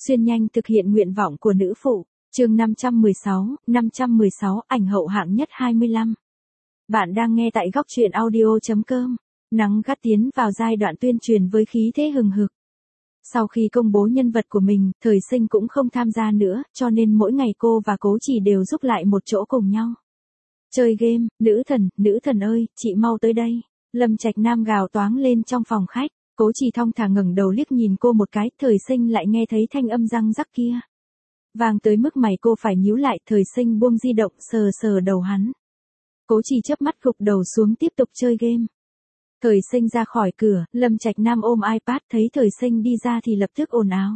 Xuyên nhanh thực hiện nguyện vọng của nữ phụ. Chương 516, ảnh hậu hạng nhất 25. Bạn đang nghe tại góc truyện audio.com. Nắng gắt tiến vào giai đoạn tuyên truyền với khí thế hừng hực. Sau khi công bố nhân vật của mình, Thời Sinh cũng không tham gia nữa, cho nên mỗi ngày cô và Cố Chỉ đều giúp lại một chỗ cùng nhau. Chơi game, nữ thần ơi, chị mau tới đây. Lâm Trạch Nam gào toáng lên trong phòng khách. Cố Chỉ thong thả ngẩng đầu liếc nhìn cô một cái, Thời Sinh lại nghe thấy thanh âm răng rắc kia. Vang tới mức mày cô phải nhíu lại, Thời Sinh buông di động sờ sờ đầu hắn. Cố Chỉ chớp mắt gục đầu xuống tiếp tục chơi game. Thời Sinh ra khỏi cửa, Lâm Trạch Nam ôm iPad thấy Thời Sinh đi ra thì lập tức ồn ào.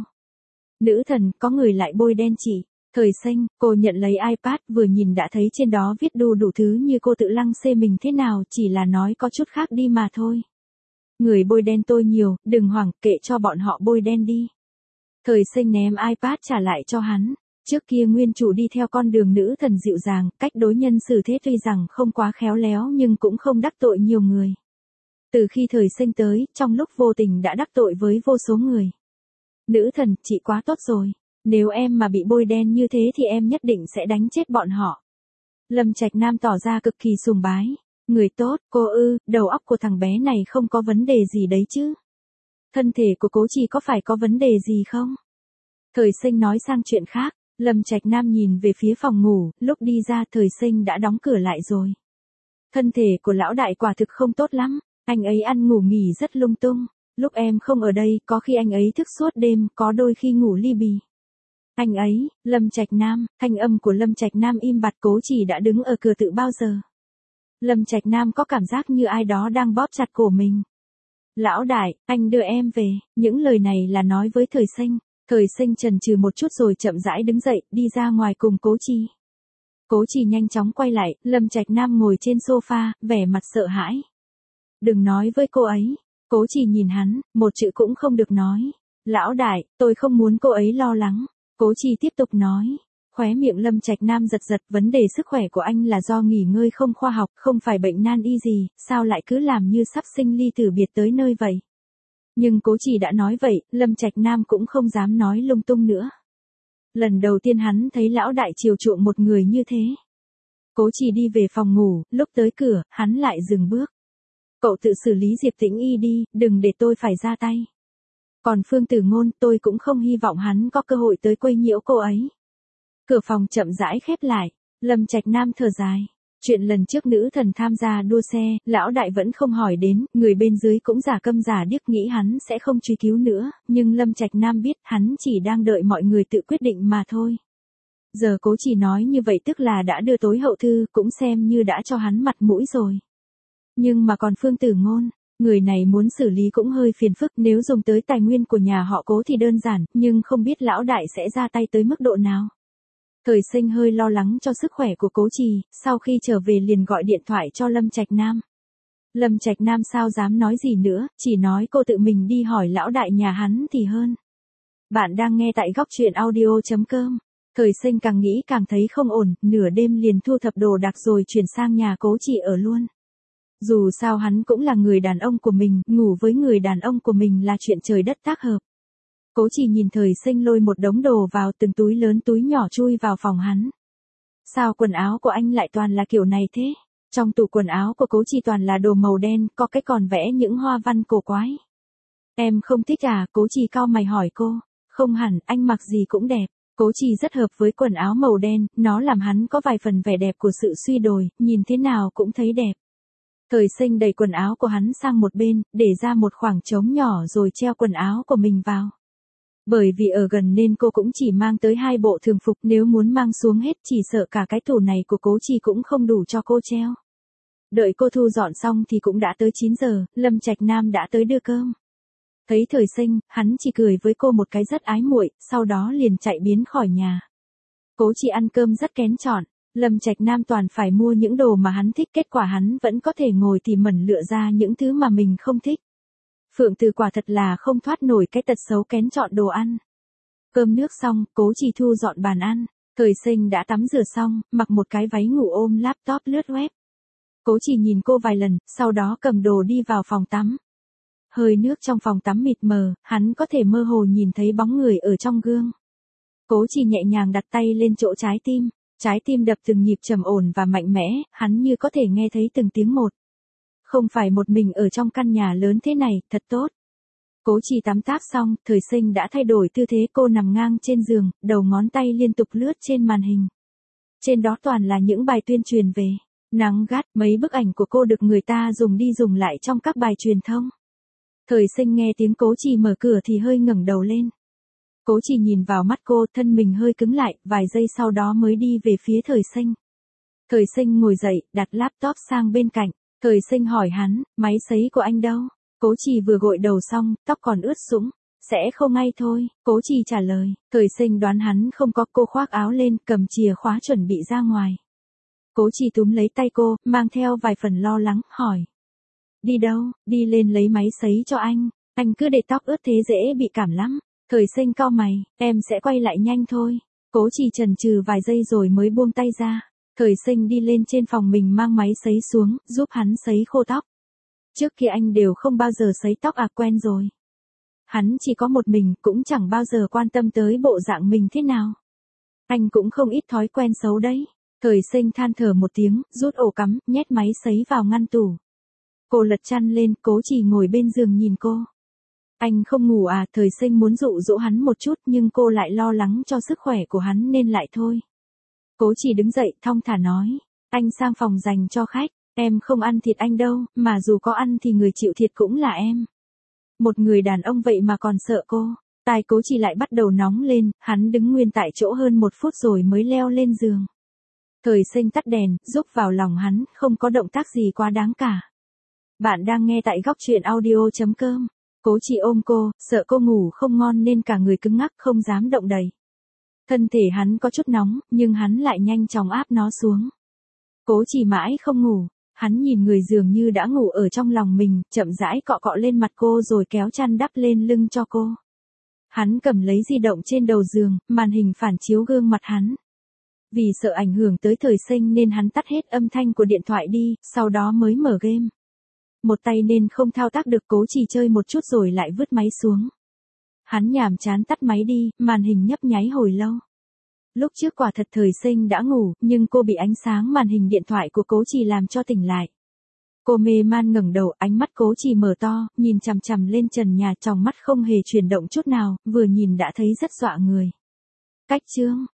Nữ thần, có người lại bôi đen chị. Thời Sinh, cô nhận lấy iPad vừa nhìn đã thấy trên đó viết đủ thứ như cô tự lăng xê mình thế nào, chỉ là nói có chút khác đi mà thôi. Người bôi đen tôi nhiều, đừng hoảng, kệ cho bọn họ bôi đen đi. Thời Sinh ném iPad trả lại cho hắn. Trước kia nguyên chủ đi theo con đường nữ thần dịu dàng, cách đối nhân xử thế tuy rằng không quá khéo léo nhưng cũng không đắc tội nhiều người. Từ khi Thời Sinh tới, trong lúc vô tình đã đắc tội với vô số người. Nữ thần, chị quá tốt rồi. Nếu em mà bị bôi đen như thế thì em nhất định sẽ đánh chết bọn họ. Lâm Trạch Nam tỏ ra cực kỳ sùng bái. Người tốt, cô đầu óc của thằng bé này không có vấn đề gì đấy chứ. Thân thể của Cố Chỉ có phải có vấn đề gì không? Thời Sinh nói sang chuyện khác, Lâm Trạch Nam nhìn về phía phòng ngủ, lúc đi ra Thời Sinh đã đóng cửa lại rồi. Thân thể của lão đại quả thực không tốt lắm, anh ấy ăn ngủ nghỉ rất lung tung. Lúc em không ở đây, có khi anh ấy thức suốt đêm, có đôi khi ngủ li bì. Anh ấy, Lâm Trạch Nam, thanh âm của Lâm Trạch Nam im bặt. Cố Chỉ đã đứng ở cửa từ bao giờ. Lâm Trạch Nam có cảm giác như ai đó đang bóp chặt cổ mình. Lão đại, anh đưa em về, những lời này là nói với Thời Sinh. Thời Sinh chần chừ một chút rồi chậm rãi đứng dậy, đi ra ngoài cùng Cố Chỉ. Cố Chỉ nhanh chóng quay lại, Lâm Trạch Nam ngồi trên sofa, vẻ mặt sợ hãi. Đừng nói với cô ấy. Cố Chỉ nhìn hắn, một chữ cũng không được nói. Lão đại, tôi không muốn cô ấy lo lắng. Cố Chỉ tiếp tục nói. Khóe miệng Lâm Trạch Nam giật giật, vấn đề sức khỏe của anh là do nghỉ ngơi không khoa học, không phải bệnh nan y gì, sao lại cứ làm như sắp sinh ly tử biệt tới nơi vậy. Nhưng Cố Chỉ đã nói vậy, Lâm Trạch Nam cũng không dám nói lung tung nữa. Lần đầu tiên hắn thấy lão đại chiều chuộng một người như thế. Cố Chỉ đi về phòng ngủ, lúc tới cửa, hắn lại dừng bước. Cậu tự xử lý Diệp Tĩnh Y đi, đừng để tôi phải ra tay. Còn Phương Tử Ngôn, tôi cũng không hy vọng hắn có cơ hội tới quấy nhiễu cô ấy. Cửa phòng chậm rãi khép lại, Lâm Trạch Nam thở dài. Chuyện lần trước nữ thần tham gia đua xe, lão đại vẫn không hỏi đến, người bên dưới cũng giả câm giả điếc nghĩ hắn sẽ không truy cứu nữa, nhưng Lâm Trạch Nam biết hắn chỉ đang đợi mọi người tự quyết định mà thôi. Giờ Cố Chỉ nói như vậy tức là đã đưa tối hậu thư, cũng xem như đã cho hắn mặt mũi rồi. Nhưng mà còn Phương Tử Ngôn, người này muốn xử lý cũng hơi phiền phức, nếu dùng tới tài nguyên của nhà họ Cố thì đơn giản, nhưng không biết lão đại sẽ ra tay tới mức độ nào. Thời Sinh hơi lo lắng cho sức khỏe của Cố Chỉ, sau khi trở về liền gọi điện thoại cho Lâm Trạch Nam. Lâm Trạch Nam sao dám nói gì nữa, chỉ nói cô tự mình đi hỏi lão đại nhà hắn thì hơn. Bạn đang nghe tại góc truyện audio.com. Thời Sinh càng nghĩ càng thấy không ổn, nửa đêm liền thu thập đồ đạc rồi chuyển sang nhà Cố Chỉ ở luôn. Dù sao hắn cũng là người đàn ông của mình, ngủ với người đàn ông của mình là chuyện trời đất tác hợp. Cố Chỉ nhìn Thời Sinh lôi một đống đồ vào, từng túi lớn túi nhỏ chui vào phòng hắn. Sao quần áo của anh lại toàn là kiểu này thế? Trong tủ quần áo của Cố Chỉ toàn là đồ màu đen, có cái còn vẽ những hoa văn cổ quái. Em không thích à? Cố Chỉ cau mày hỏi cô. Không hẳn, anh mặc gì cũng đẹp. Cố Chỉ rất hợp với quần áo màu đen, nó làm hắn có vài phần vẻ đẹp của sự suy đồi, nhìn thế nào cũng thấy đẹp. Thời Sinh đẩy quần áo của hắn sang một bên, để ra một khoảng trống nhỏ rồi treo quần áo của mình vào. Bởi vì ở gần nên cô cũng chỉ mang tới 2 bộ thường phục, nếu muốn mang xuống hết chỉ sợ cả cái tủ này của Cố Chỉ cũng không đủ cho cô treo. Đợi cô thu dọn xong thì cũng đã tới 9 giờ, Lâm Trạch Nam đã tới đưa cơm. Thấy Thời Sinh, hắn chỉ cười với cô một cái rất ái muội, sau đó liền chạy biến khỏi nhà. Cố Chỉ ăn cơm rất kén chọn, Lâm Trạch Nam toàn phải mua những đồ mà hắn thích, kết quả hắn vẫn có thể ngồi tỉ mẩn lựa ra những thứ mà mình không thích. Phượng Từ quả thật là không thoát nổi cái tật xấu kén chọn đồ ăn. Cơm nước xong, Cố Chỉ thu dọn bàn ăn. Thời Sinh đã tắm rửa xong, mặc một cái váy ngủ ôm laptop lướt web. Cố Chỉ nhìn cô vài lần, sau đó cầm đồ đi vào phòng tắm. hơi nước trong phòng tắm mịt mờ, hắn có thể mơ hồ nhìn thấy bóng người ở trong gương. Cố Trì nhẹ nhàng đặt tay lên chỗ trái tim đập từng nhịp trầm ổn và mạnh mẽ, hắn như có thể nghe thấy từng tiếng một. Không phải một mình ở trong căn nhà lớn thế này, thật tốt. Cố Trì tắm táp xong, Thời Sinh đã thay đổi tư thế, cô nằm ngang trên giường, đầu ngón tay liên tục lướt trên màn hình. Trên đó toàn là những bài tuyên truyền về nắng gắt, mấy bức ảnh của cô được người ta dùng đi dùng lại trong các bài truyền thông. Thời Sinh nghe tiếng Cố Trì mở cửa thì hơi ngẩng đầu lên. Cố Trì nhìn vào mắt cô, thân mình hơi cứng lại, vài giây sau đó mới đi về phía Thời Sinh. Thời Sinh ngồi dậy, đặt laptop sang bên cạnh. Thời Sinh hỏi hắn, máy sấy của anh đâu? Cố Trì vừa gội đầu xong, tóc còn ướt sũng. Sẽ không ngay thôi, Cố Trì trả lời. Thời Sinh đoán hắn không có, cô khoác áo lên, cầm chìa khóa chuẩn bị ra ngoài. Cố Trì túm lấy tay cô, mang theo vài phần lo lắng, hỏi. Đi đâu? Đi lên lấy máy sấy cho anh cứ để tóc ướt thế dễ bị cảm lắm. Thời Sinh cau mày, em sẽ quay lại nhanh thôi. Cố Trì chần chừ vài giây rồi mới buông tay ra. Thời Sinh đi lên trên phòng mình mang máy sấy xuống, giúp hắn sấy khô tóc. Trước kia anh đều không bao giờ sấy tóc quen rồi. Hắn chỉ có một mình, cũng chẳng bao giờ quan tâm tới bộ dạng mình thế nào. Anh cũng không ít thói quen xấu đấy. Thời Sinh than thở một tiếng, rút ổ cắm, nhét máy sấy vào ngăn tủ. Cô lật chăn lên, Cố Trì ngồi bên giường nhìn cô. Anh không ngủ à? Thời Sinh muốn dụ dỗ hắn một chút nhưng cô lại lo lắng cho sức khỏe của hắn nên lại thôi. Cố Trì đứng dậy, thong thả nói. Anh sang phòng dành cho khách, em không ăn thịt anh đâu, mà dù có ăn thì người chịu thiệt cũng là em. Một người đàn ông vậy mà còn sợ cô. Tai Cố Trì lại bắt đầu nóng lên, hắn đứng nguyên tại chỗ hơn 1 phút rồi mới leo lên giường. Thời Sinh tắt đèn, rúc vào lòng hắn, không có động tác gì quá đáng cả. Bạn đang nghe tại góc truyện audio.com. Cố Trì ôm cô, sợ cô ngủ không ngon nên cả người cứng ngắc không dám động đậy. Thân thể hắn có chút nóng, nhưng hắn lại nhanh chóng áp nó xuống. Cố Trì mãi không ngủ, hắn nhìn người dường như đã ngủ ở trong lòng mình, chậm rãi cọ cọ lên mặt cô rồi kéo chăn đắp lên lưng cho cô. Hắn cầm lấy di động trên đầu giường, màn hình phản chiếu gương mặt hắn. Vì sợ ảnh hưởng tới Thời Sinh nên hắn tắt hết âm thanh của điện thoại đi, sau đó mới mở game. Một tay nên không thao tác được, Cố Trì chơi một chút rồi lại vứt máy xuống. Hắn nhàm chán tắt máy đi, màn hình nhấp nháy hồi lâu. Lúc trước quả thật Thời Sinh đã ngủ, nhưng cô bị ánh sáng màn hình điện thoại của Cố Trì làm cho tỉnh lại. Cô mê man ngẩng đầu, ánh mắt Cố Trì mở to, nhìn chằm chằm lên trần nhà, tròng mắt không hề chuyển động chút nào, vừa nhìn đã thấy rất dọa người. Cách chương